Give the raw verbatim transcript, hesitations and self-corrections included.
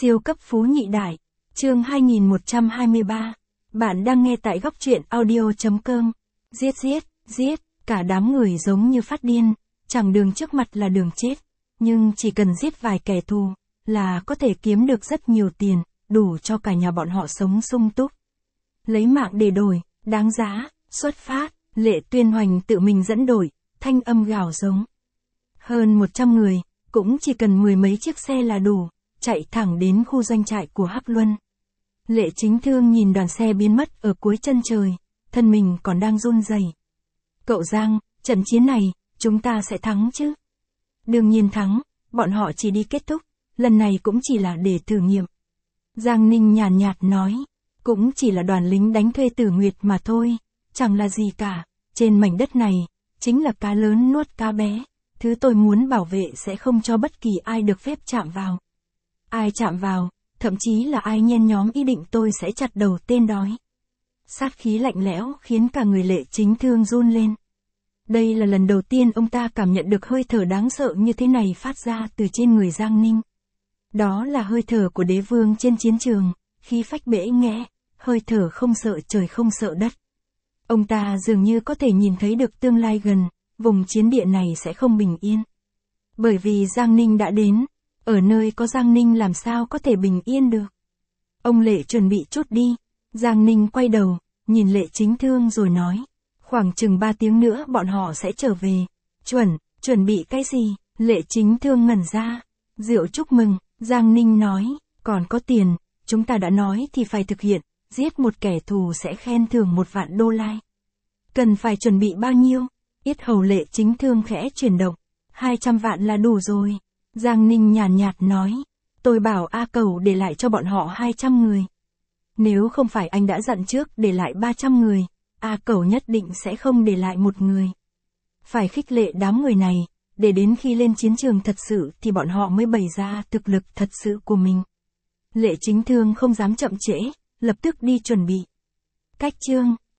Siêu cấp phú nhị đại, chương hai nghìn một trăm hai mươi ba. Bạn đang nghe tại góc truyện audio.com. Giết giết, giết, cả đám người giống như phát điên, chẳng đường trước mặt là đường chết. Nhưng chỉ cần giết vài kẻ thù, là có thể kiếm được rất nhiều tiền, đủ cho cả nhà bọn họ sống sung túc. Lấy mạng để đổi, đáng giá, xuất phát, Lệ Tuyên Hoành tự mình dẫn đội, thanh âm gào giống. Hơn một trăm người, cũng chỉ cần mười mấy chiếc xe là đủ, chạy thẳng đến khu doanh trại của Hắc Luân. Lệ Chính Thương nhìn đoàn xe biến mất ở cuối chân trời, thân mình còn đang run rẩy. Cậu Giang, trận chiến này, chúng ta sẽ thắng chứ? Đương nhiên thắng, bọn họ chỉ đi kết thúc, lần này cũng chỉ là để thử nghiệm. Giang Ninh nhàn nhạt, nhạt nói, cũng chỉ là đoàn lính đánh thuê Tử Nguyệt mà thôi, chẳng là gì cả, trên mảnh đất này, chính là cá lớn nuốt cá bé, thứ tôi muốn bảo vệ sẽ không cho bất kỳ ai được phép chạm vào. Ai chạm vào, thậm chí là ai nhen nhóm ý định tôi sẽ chặt đầu tên đói. Sát khí lạnh lẽo khiến cả người Lệ Chính Thương run lên. Đây là lần đầu tiên ông ta cảm nhận được hơi thở đáng sợ như thế này phát ra từ trên người Giang Ninh. Đó là hơi thở của đế vương trên chiến trường, khí phách bẽ nghẽ, hơi thở không sợ trời không sợ đất. Ông ta dường như có thể nhìn thấy được tương lai gần, vùng chiến địa này sẽ không bình yên. Bởi vì Giang Ninh đã đến, ở nơi có Giang Ninh làm sao có thể bình yên được. Ông Lệ chuẩn bị chút đi, Giang Ninh quay đầu, nhìn Lệ Chính Thương rồi nói, khoảng chừng ba tiếng nữa bọn họ sẽ trở về. Chuẩn, chuẩn bị cái gì? Lệ Chính Thương ngẩn ra. Rượu chúc mừng, Giang Ninh nói, còn có tiền, chúng ta đã nói thì phải thực hiện, giết một kẻ thù sẽ khen thưởng một vạn đô la. Cần phải chuẩn bị bao nhiêu? Yết hầu Lệ Chính Thương khẽ chuyển động, hai trăm vạn là đủ rồi. Giang Ninh nhàn nhạt, nhạt nói, tôi bảo A Cẩu để lại cho bọn họ hai trăm người. Nếu không phải anh đã dặn trước để lại ba trăm người, A Cẩu nhất định sẽ không để lại một người. Phải khích lệ đám người này, để đến khi lên chiến trường thật sự thì bọn họ mới bày ra thực lực thật sự của mình. Lệ Chính Thương không dám chậm trễ, lập tức đi chuẩn bị. Cách chương